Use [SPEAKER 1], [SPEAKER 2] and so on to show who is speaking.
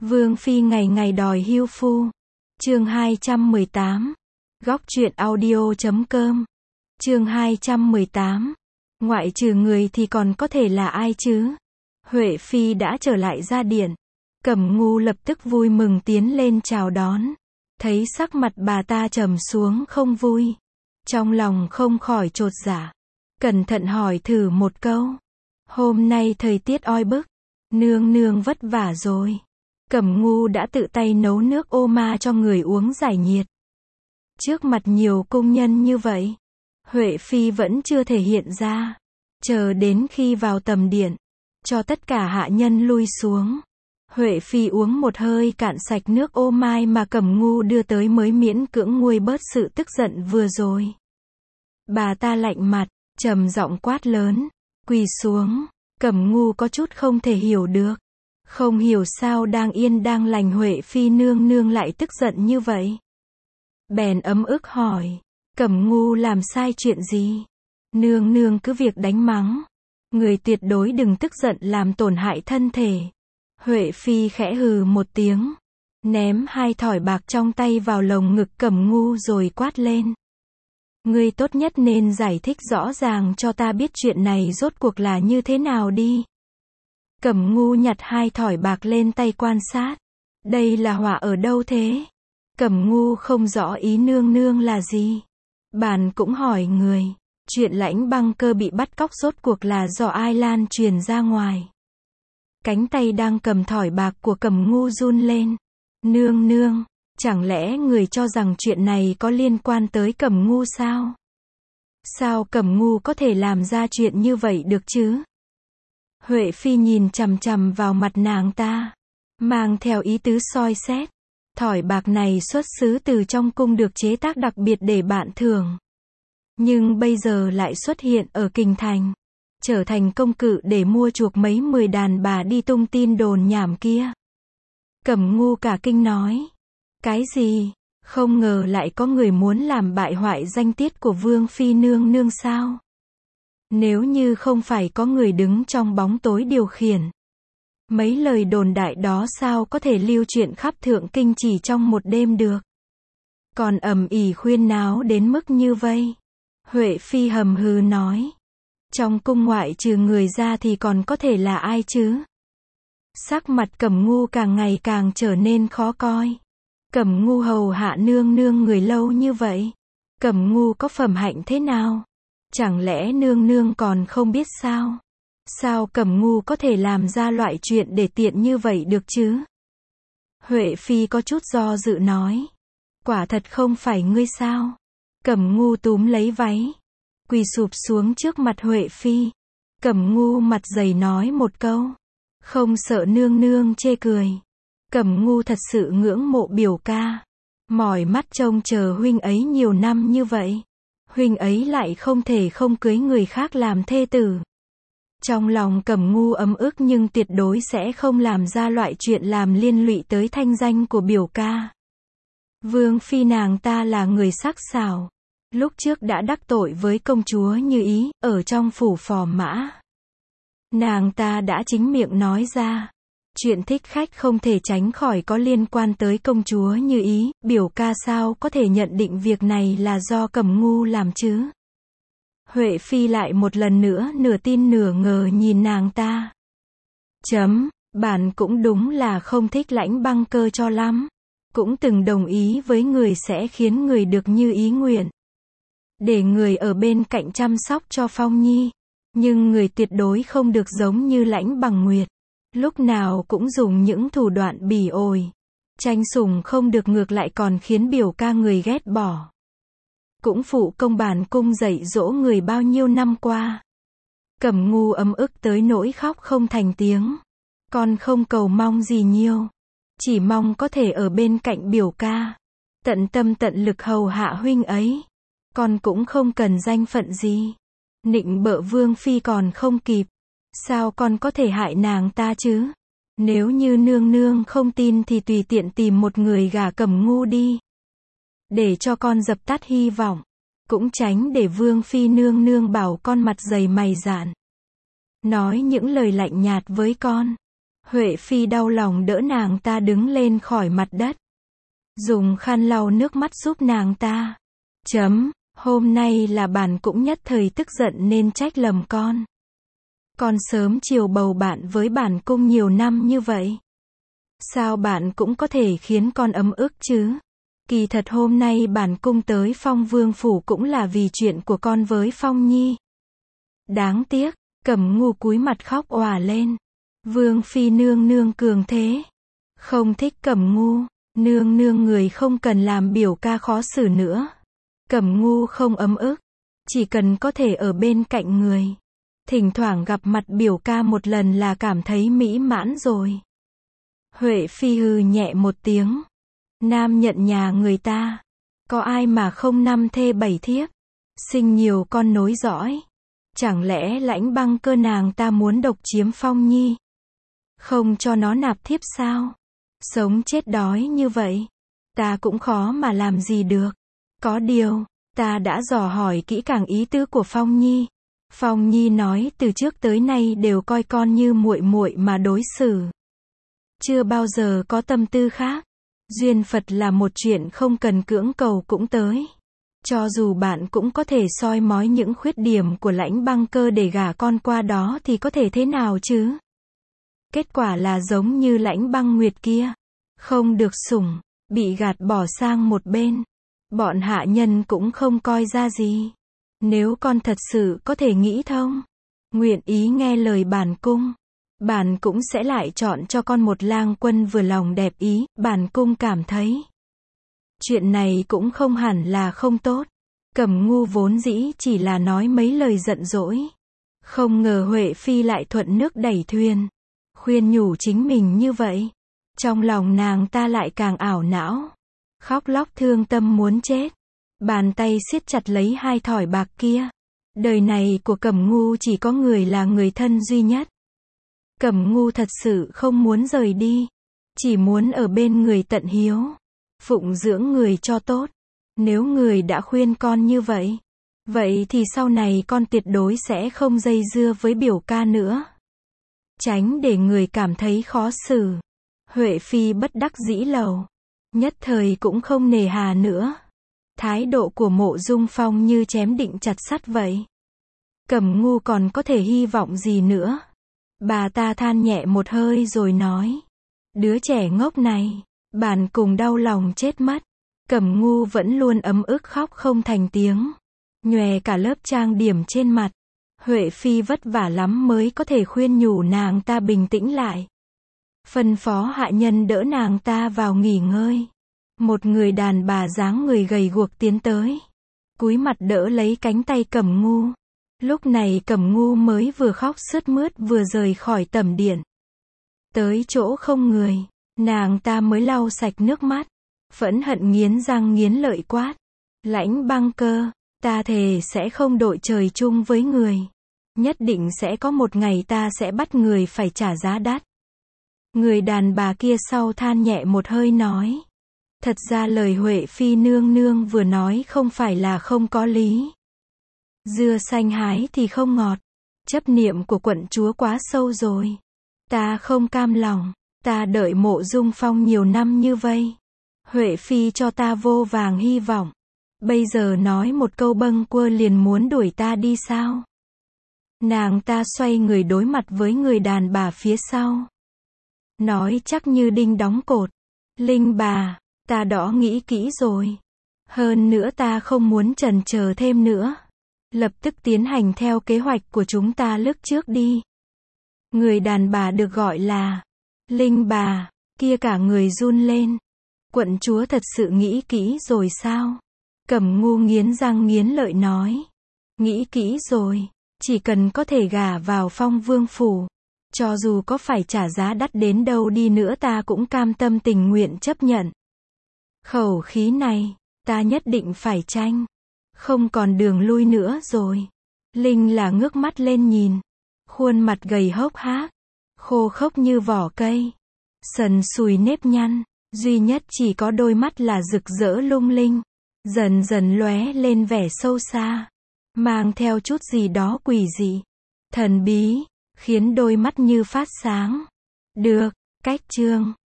[SPEAKER 1] Vương phi ngày ngày đòi hưu phu. Chương 218. Góc truyện audio.com. Chương 218. Ngoại trừ người thì còn có thể là ai chứ? Huệ phi đã trở lại gia điện. Cẩm Ngu lập tức vui mừng tiến lên chào đón. Thấy sắc mặt bà ta trầm xuống không vui. Trong lòng không khỏi chột dạ. Cẩn thận hỏi thử một câu. Hôm nay thời tiết oi bức. Nương nương vất vả rồi. Cẩm Ngu đã tự tay nấu nước ô ma cho người uống giải nhiệt. Trước mặt nhiều cung nhân như vậy, Huệ phi vẫn chưa thể hiện ra. Chờ đến khi vào tầm điện, cho tất cả hạ nhân lui xuống. Huệ phi uống một hơi cạn sạch nước ô mai mà Cẩm Ngu đưa tới mới miễn cưỡng nguôi bớt sự tức giận vừa rồi. Bà ta lạnh mặt, trầm giọng quát lớn, quỳ xuống. Cẩm Ngu có chút không thể hiểu được. Không hiểu sao đang yên đang lành Huệ phi nương nương lại tức giận như vậy. Bèn ấm ức hỏi, Cẩm Ngu làm sai chuyện gì? Nương nương cứ việc đánh mắng. Người tuyệt đối đừng tức giận làm tổn hại thân thể. Huệ phi khẽ hừ một tiếng, ném hai thỏi bạc trong tay vào lồng ngực Cẩm Ngu rồi quát lên. Ngươi tốt nhất nên giải thích rõ ràng cho ta biết chuyện này rốt cuộc là như thế nào đi. Cẩm Ngu nhặt hai thỏi bạc lên tay quan sát. Đây là họa ở đâu thế? Cẩm Ngu không rõ ý nương nương là gì. Bàn cũng hỏi người. Chuyện Lãnh Băng Cơ bị bắt cóc rốt cuộc là do ai lan truyền ra ngoài. Cánh tay đang cầm thỏi bạc của Cẩm Ngu run lên. Nương nương, chẳng lẽ người cho rằng chuyện này có liên quan tới Cẩm Ngu sao? Sao Cẩm Ngu có thể làm ra chuyện như vậy được chứ? Huệ phi nhìn chằm chằm vào mặt nàng ta, mang theo ý tứ soi xét. Thỏi bạc này xuất xứ từ trong cung được chế tác đặc biệt để bạn thưởng. Nhưng bây giờ lại xuất hiện ở kinh thành, trở thành công cụ để mua chuộc mấy 10 đàn bà đi tung tin đồn nhảm kia. Cẩm Ngu cả kinh nói, cái gì? Không ngờ lại có người muốn làm bại hoại danh tiết của Vương phi nương nương sao? Nếu như không phải có người đứng trong bóng tối điều khiển, mấy lời đồn đại đó sao có thể lưu truyền khắp thượng kinh chỉ trong một đêm được? Còn ầm ĩ khuyên náo đến mức như vây. Huệ phi hầm hừ nói, trong cung ngoại trừ người ra thì còn có thể là ai chứ? Sắc mặt Cẩm Ngu càng ngày càng trở nên khó coi. Cẩm Ngu hầu hạ nương nương người lâu như vậy, Cẩm Ngu có phẩm hạnh thế nào? Chẳng lẽ nương nương còn không biết sao? Sao Cẩm Ngu có thể làm ra loại chuyện để tiện như vậy được chứ? Huệ phi có chút do dự nói, quả thật không phải ngươi sao? Cẩm Ngu túm lấy váy, quỳ sụp xuống trước mặt Huệ phi. Cẩm Ngu mặt dày nói một câu, không sợ nương nương chê cười. Cẩm Ngu thật sự ngưỡng mộ biểu ca, mỏi mắt trông chờ huynh ấy nhiều năm như vậy. Huynh ấy lại không thể không cưới người khác làm thê tử. Trong lòng Cẩm Ngu ấm ức nhưng tuyệt đối sẽ không làm ra loại chuyện làm liên lụy tới thanh danh của biểu ca. Vương phi nàng ta là người sắc sảo, lúc trước đã đắc tội với công chúa Như Ý, ở trong phủ Phò Mã. Nàng ta đã chính miệng nói ra, chuyện thích khách không thể tránh khỏi có liên quan tới công chúa Như Ý, biểu ca sao có thể nhận định việc này là do Cẩm Ngu làm chứ? Huệ phi lại một lần nữa nửa tin nửa ngờ nhìn nàng ta. Bản cũng đúng là không thích Lãnh Băng Cơ cho lắm. Cũng từng đồng ý với người sẽ khiến người được như ý nguyện. Để người ở bên cạnh chăm sóc cho Phong Nhi. Nhưng người tuyệt đối không được giống như Lãnh Bằng Nguyệt. Lúc nào cũng dùng những thủ đoạn bỉ ổi. Tranh sủng không được ngược lại còn khiến biểu ca người ghét bỏ. Cũng phụ công bản cung dạy dỗ người bao nhiêu năm qua. Cẩm Ngu ấm ức tới nỗi khóc không thành tiếng. Con không cầu mong gì nhiều. Chỉ mong có thể ở bên cạnh biểu ca. Tận tâm tận lực hầu hạ huynh ấy. Con cũng không cần danh phận gì. Nịnh bợ Vương phi còn không kịp. Sao con có thể hại nàng ta chứ? Nếu như nương nương không tin thì tùy tiện tìm một người gả Cẩm Ngu đi. Để cho con dập tắt hy vọng. Cũng tránh để Vương phi nương nương bảo con mặt dày mày dạn. Nói những lời lạnh nhạt với con. Huệ Phi đau lòng đỡ nàng ta đứng lên khỏi mặt đất. Dùng khăn lau nước mắt giúp nàng ta. Hôm nay là bạn cũng nhất thời tức giận nên trách lầm con. Con sớm chiều bầu bạn với bản cung nhiều năm như vậy. Sao bạn cũng có thể khiến con ấm ức chứ? Kỳ thật hôm nay bản cung tới Phong Vương phủ cũng là vì chuyện của con với Phong Nhi. Đáng tiếc, Cẩm Ngu cúi mặt khóc òa lên. Vương phi nương nương cường thế. Không thích Cẩm Ngu, nương nương người không cần làm biểu ca khó xử nữa. Cẩm Ngu không ấm ức, chỉ cần có thể ở bên cạnh người. Thỉnh thoảng gặp mặt biểu ca một lần là cảm thấy mỹ mãn rồi. Huệ Phi hừ nhẹ một tiếng. Nam nhận nhà người ta. Có ai mà không 5 thê 7 thiếp. Sinh nhiều con nối dõi. Chẳng lẽ Lãnh Băng Cơ nàng ta muốn độc chiếm Phong Nhi? Không cho nó nạp thiếp sao? Sống chết đói như vậy. Ta cũng khó mà làm gì được. Có điều, ta đã dò hỏi kỹ càng ý tứ của Phong Nhi. Phong Nhi nói từ trước tới nay đều coi con như muội muội mà đối xử. Chưa bao giờ có tâm tư khác. Duyên Phật là một chuyện không cần cưỡng cầu cũng tới. Cho dù bạn cũng có thể soi mói những khuyết điểm của Lãnh Băng Cơ để gả con qua đó thì có thể thế nào chứ? Kết quả là giống như Lãnh Băng Nguyệt kia. Không được sủng, bị gạt bỏ sang một bên. Bọn hạ nhân cũng không coi ra gì. Nếu con thật sự có thể nghĩ thông, nguyện ý nghe lời bản cung, bản cũng sẽ lại chọn cho con một lang quân vừa lòng đẹp ý. Bản cung cảm thấy chuyện này cũng không hẳn là không tốt. Cẩm Ngu vốn dĩ chỉ là nói mấy lời giận dỗi. Không ngờ Huệ Phi lại thuận nước đẩy thuyền. Khuyên nhủ chính mình như vậy. Trong lòng nàng ta lại càng ảo não. Khóc lóc thương tâm muốn chết. Bàn tay siết chặt lấy 2 thỏi bạc kia. Đời này của Cẩm Ngu chỉ có người là người thân duy nhất. Cẩm Ngu thật sự không muốn rời đi. Chỉ muốn ở bên người tận hiếu. Phụng dưỡng người cho tốt. Nếu người đã khuyên con như vậy, vậy thì sau này con tuyệt đối sẽ không dây dưa với biểu ca nữa. Tránh để người cảm thấy khó xử. Huệ Phi bất đắc dĩ lầu. Nhất thời cũng không nề hà nữa. Thái độ của Mộ Dung Phong như chém định chặt sắt vậy. Cẩm Ngu còn có thể hy vọng gì nữa? Bà ta than nhẹ một hơi rồi nói. Đứa trẻ ngốc này, bản cùng đau lòng chết mất. Cẩm Ngu vẫn luôn ấm ức khóc không thành tiếng. Nhòe cả lớp trang điểm trên mặt. Huệ Phi vất vả lắm mới có thể khuyên nhủ nàng ta bình tĩnh lại. Phân phó hạ nhân đỡ nàng ta vào nghỉ ngơi. Một người đàn bà dáng người gầy guộc tiến tới. Cúi mặt đỡ lấy cánh tay Cẩm Ngu. Lúc này Cẩm Ngu mới vừa khóc sướt mướt vừa rời khỏi tẩm điện. Tới chỗ không người, nàng ta mới lau sạch nước mắt. Phẫn hận nghiến răng nghiến lợi quát. Lãnh Băng Cơ, ta thề sẽ không đội trời chung với người. Nhất định sẽ có một ngày ta sẽ bắt người phải trả giá đắt. Người đàn bà kia sau than nhẹ một hơi nói. Thật ra lời Huệ Phi nương nương vừa nói không phải là không có lý. Dưa xanh hái thì không ngọt. Chấp niệm của quận chúa quá sâu rồi. Ta không cam lòng. Ta đợi Mộ Dung Phong nhiều năm như vậy. Huệ Phi cho ta vô vàng hy vọng. Bây giờ nói một câu bâng quơ liền muốn đuổi ta đi sao? Nàng ta xoay người đối mặt với người đàn bà phía sau. Nói chắc như đinh đóng cột. Linh bà, ta đã nghĩ kỹ rồi. Hơn nữa ta không muốn chần chờ thêm nữa. Lập tức tiến hành theo kế hoạch của chúng ta lúc trước đi. Người đàn bà được gọi là Linh bà, kia cả người run lên. Quận chúa thật sự nghĩ kỹ rồi sao? Cẩm Ngu nghiến răng nghiến lợi nói. Nghĩ kỹ rồi, chỉ cần có thể gả vào Phong Vương phủ. Cho dù có phải trả giá đắt đến đâu đi nữa ta cũng cam tâm tình nguyện chấp nhận. Khẩu khí này, ta nhất định phải tranh. Không còn đường lui nữa rồi. Linh là ngước mắt lên nhìn. Khuôn mặt gầy hốc hác. Khô khốc như vỏ cây. Sần sùi nếp nhăn. Duy nhất chỉ có đôi mắt là rực rỡ lung linh. Dần dần lóe lên vẻ sâu xa. Mang theo chút gì đó quỷ dị. Thần bí. Khiến đôi mắt như phát sáng. Được, cách chương.